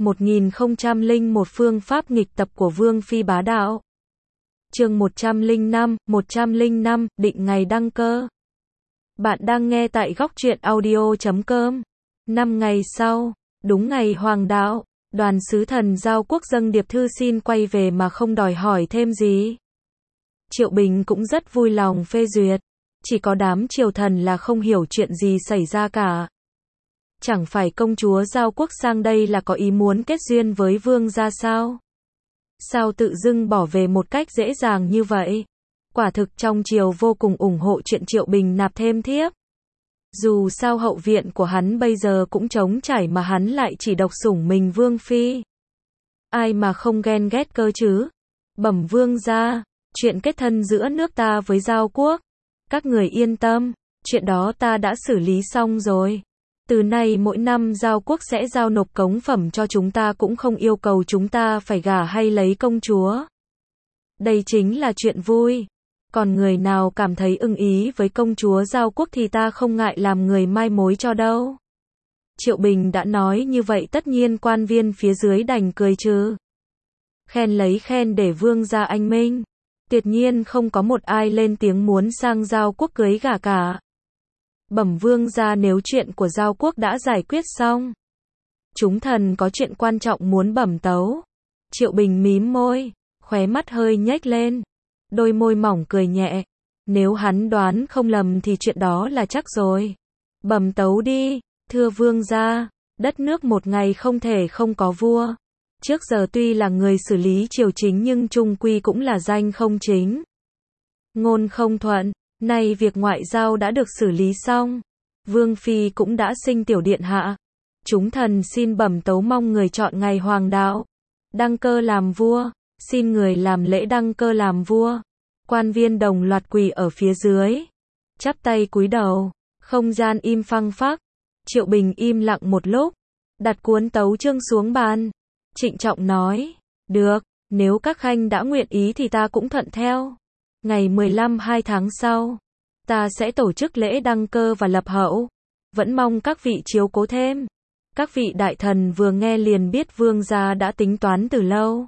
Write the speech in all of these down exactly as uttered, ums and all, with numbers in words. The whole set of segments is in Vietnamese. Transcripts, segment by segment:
một nghìn không trăm lẻ một Phương pháp nghịch tập của Vương Phi bá đạo. Chương một trăm lẻ năm, một trăm lẻ năm, định ngày đăng cơ. Bạn đang nghe tại góc truyện audio chấm com. Năm ngày sau, đúng ngày hoàng đạo, đoàn sứ thần giao quốc dâng điệp thư xin quay về mà không đòi hỏi thêm gì. Triệu Bình cũng rất vui lòng phê duyệt. Chỉ có đám triều thần là không hiểu chuyện gì xảy ra cả. Chẳng phải công chúa giao quốc sang đây là có ý muốn kết duyên với vương gia sao? Sao tự dưng bỏ về một cách dễ dàng như vậy? Quả thực trong triều vô cùng ủng hộ chuyện Triệu Bình nạp thêm thiếp. Dù sao hậu viện của hắn bây giờ cũng trống trải mà hắn lại chỉ độc sủng mình vương phi. Ai mà không ghen ghét cơ chứ? Bẩm vương gia, chuyện kết thân giữa nước ta với giao quốc. Các người yên tâm, chuyện đó ta đã xử lý xong rồi. Từ nay mỗi năm giao quốc sẽ giao nộp cống phẩm cho chúng ta, cũng không yêu cầu chúng ta phải gả hay lấy công chúa. Đây chính là chuyện vui. Còn người nào cảm thấy ưng ý với công chúa giao quốc thì ta không ngại làm người mai mối cho đâu. Triệu Bình đã nói như vậy, tất nhiên quan viên phía dưới đành cười chứ. Khen lấy khen để vương gia anh minh. Tuyệt nhiên không có một ai lên tiếng muốn sang giao quốc cưới gả cả. Bẩm vương gia, nếu chuyện của giao quốc đã giải quyết xong, chúng thần có chuyện quan trọng muốn bẩm tấu. Triệu Bình mím môi, khóe mắt hơi nhếch lên, đôi môi mỏng cười nhẹ. Nếu hắn đoán không lầm thì chuyện đó là chắc rồi. Bẩm tấu đi, thưa vương gia, đất nước một ngày không thể không có vua. Trước giờ tuy là người xử lý triều chính nhưng chung quy cũng là danh không chính, ngôn không thuận. Nay việc ngoại giao đã được xử lý xong, vương phi cũng đã sinh tiểu điện hạ. Chúng thần xin bẩm tấu mong người chọn ngày hoàng đạo, đăng cơ làm vua, xin người làm lễ đăng cơ làm vua. Quan viên đồng loạt quỳ ở phía dưới, chắp tay cúi đầu, không gian im phăng phắc. Triệu Bình im lặng một lúc, đặt cuốn tấu chương xuống bàn, trịnh trọng nói, được, nếu các khanh đã nguyện ý thì ta cũng thuận theo. Ngày mười lăm hai tháng sau, ta sẽ tổ chức lễ đăng cơ và lập hậu. Vẫn mong các vị chiếu cố thêm. Các vị đại thần vừa nghe liền biết vương gia đã tính toán từ lâu.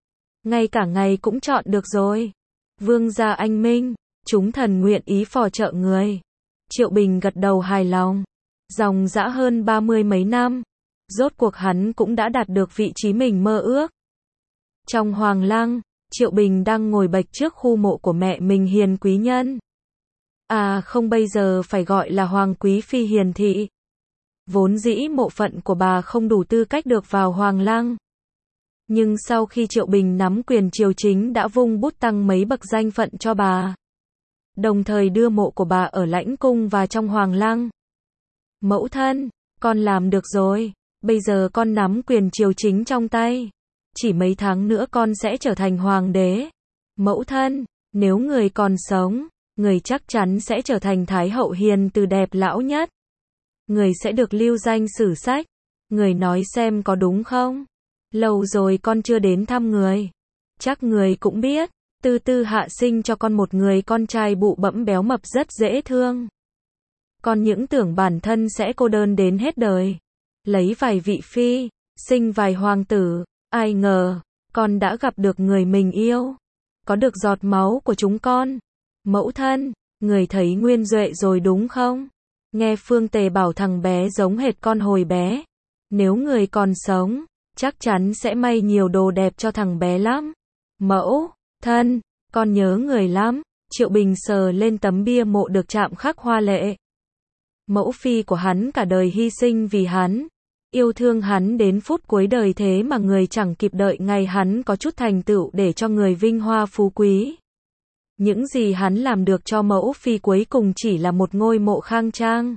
Ngay cả ngày cũng chọn được rồi. Vương gia anh minh, chúng thần nguyện ý phò trợ người. Triệu Bình gật đầu hài lòng. Dòng dã hơn ba mươi mấy năm, rốt cuộc hắn cũng đã đạt được vị trí mình mơ ước. Trong hoàng lăng, Triệu Bình đang ngồi bạch trước khu mộ của mẹ mình Hiền Quý Nhân. À không, bây giờ phải gọi là Hoàng Quý Phi Hiền Thị. Vốn dĩ mộ phận của bà không đủ tư cách được vào hoàng lăng. Nhưng sau khi Triệu Bình nắm quyền triều chính đã vung bút tăng mấy bậc danh phận cho bà. Đồng thời đưa mộ của bà ở lãnh cung và trong hoàng lăng. Mẫu thân, con làm được rồi. Bây giờ con nắm quyền triều chính trong tay. Chỉ mấy tháng nữa con sẽ trở thành hoàng đế. Mẫu thân, nếu người còn sống, người chắc chắn sẽ trở thành thái hậu hiền từ đẹp lão nhất. Người sẽ được lưu danh sử sách. Người nói xem có đúng không? Lâu rồi con chưa đến thăm người. Chắc người cũng biết, Tư Tư hạ sinh cho con một người con trai bụ bẫm béo mập rất dễ thương. Con những tưởng bản thân sẽ cô đơn đến hết đời. Lấy vài vị phi, sinh vài hoàng tử. Ai ngờ, con đã gặp được người mình yêu. Có được giọt máu của chúng con. Mẫu thân, người thấy Nguyên Duệ rồi đúng không? Nghe Phương Tề bảo thằng bé giống hệt con hồi bé. Nếu người còn sống, chắc chắn sẽ may nhiều đồ đẹp cho thằng bé lắm. Mẫu thân, con nhớ người lắm. Triệu Bình sờ lên tấm bia mộ được chạm khắc hoa lệ. Mẫu phi của hắn cả đời hy sinh vì hắn. Yêu thương hắn đến phút cuối đời, thế mà người chẳng kịp đợi ngày hắn có chút thành tựu để cho người vinh hoa phú quý. Những gì hắn làm được cho mẫu phi cuối cùng chỉ là một ngôi mộ khang trang.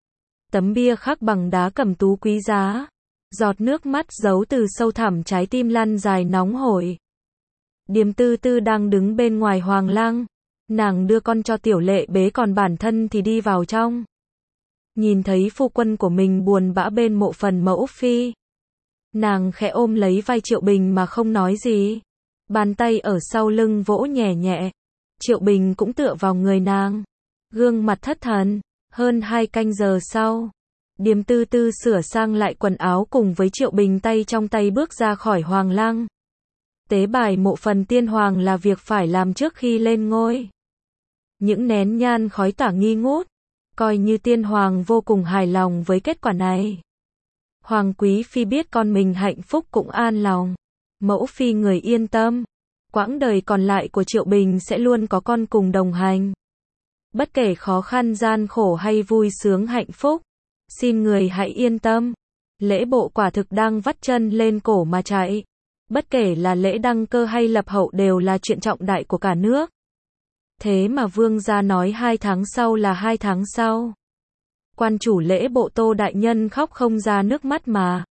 Tấm bia khắc bằng đá cẩm tú quý giá. Giọt nước mắt giấu từ sâu thẳm trái tim lăn dài nóng hổi. Điềm Tư Tư đang đứng bên ngoài hoàng lăng. Nàng đưa con cho Tiểu Lệ bế, còn bản thân thì đi vào trong. Nhìn thấy phu quân của mình buồn bã bên mộ phần mẫu phi, nàng khẽ ôm lấy vai Triệu Bình mà không nói gì. Bàn tay ở sau lưng vỗ nhẹ nhẹ. Triệu Bình cũng tựa vào người nàng. Gương mặt thất thần. Hơn hai canh giờ sau, Điềm Tư Tư sửa sang lại quần áo cùng với Triệu Bình tay trong tay bước ra khỏi hoàng lăng. Tế bài mộ phần tiên hoàng là việc phải làm trước khi lên ngôi. Những nén nhang khói tỏa nghi ngút, coi như tiên hoàng vô cùng hài lòng với kết quả này. Hoàng quý phi biết con mình hạnh phúc cũng an lòng. Mẫu phi người yên tâm, quãng đời còn lại của Triệu Bình sẽ luôn có con cùng đồng hành. Bất kể khó khăn gian khổ hay vui sướng hạnh phúc, xin người hãy yên tâm. Lễ bộ quả thực đang vắt chân lên cổ mà chạy. Bất kể là lễ đăng cơ hay lập hậu đều là chuyện trọng đại của cả nước. Thế mà vương gia nói hai tháng sau là hai tháng sau. Quan chủ lễ bộ Tô đại nhân khóc không ra nước mắt mà.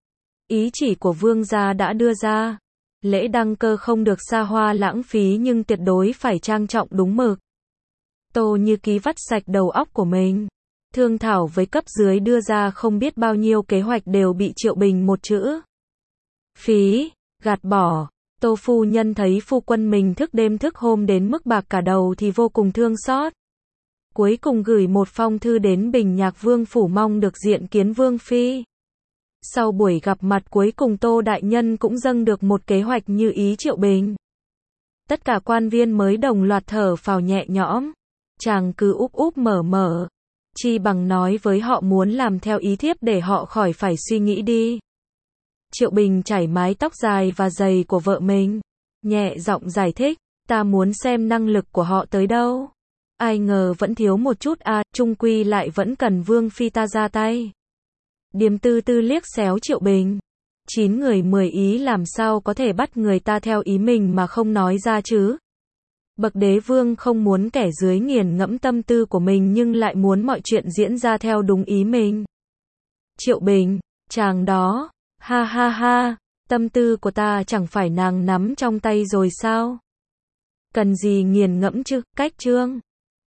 Ý chỉ của vương gia đã đưa ra. Lễ đăng cơ không được xa hoa lãng phí nhưng tuyệt đối phải trang trọng đúng mực. Tô Như Ký vắt sạch đầu óc của mình. Thương thảo với cấp dưới đưa ra không biết bao nhiêu kế hoạch đều bị Triệu Bình một chữ. Phí, gạt bỏ. Tô phu nhân thấy phu quân mình thức đêm thức hôm đến mức bạc cả đầu thì vô cùng thương xót. Cuối cùng gửi một phong thư đến Bình Nhạc Vương phủ mong được diện kiến Vương phi. Sau buổi gặp mặt cuối cùng Tô đại nhân cũng dâng được một kế hoạch như ý Triệu Bình. Tất cả quan viên mới đồng loạt thở phào nhẹ nhõm. Chàng cứ úp úp mở mở. Chi bằng nói với họ muốn làm theo ý thiếp để họ khỏi phải suy nghĩ đi. Triệu Bình chải mái tóc dài và dày của vợ mình. Nhẹ giọng giải thích, ta muốn xem năng lực của họ tới đâu. Ai ngờ vẫn thiếu một chút à, chung quy lại vẫn cần Vương phi ta ra tay. Điềm Tư Tư liếc xéo Triệu Bình. Chín người mười ý làm sao có thể bắt người ta theo ý mình mà không nói ra chứ. Bậc đế vương không muốn kẻ dưới nghiền ngẫm tâm tư của mình nhưng lại muốn mọi chuyện diễn ra theo đúng ý mình. Triệu Bình, chàng đó, ha ha ha, tâm tư của ta chẳng phải nàng nắm trong tay rồi sao? Cần gì nghiền ngẫm chứ, cách chương.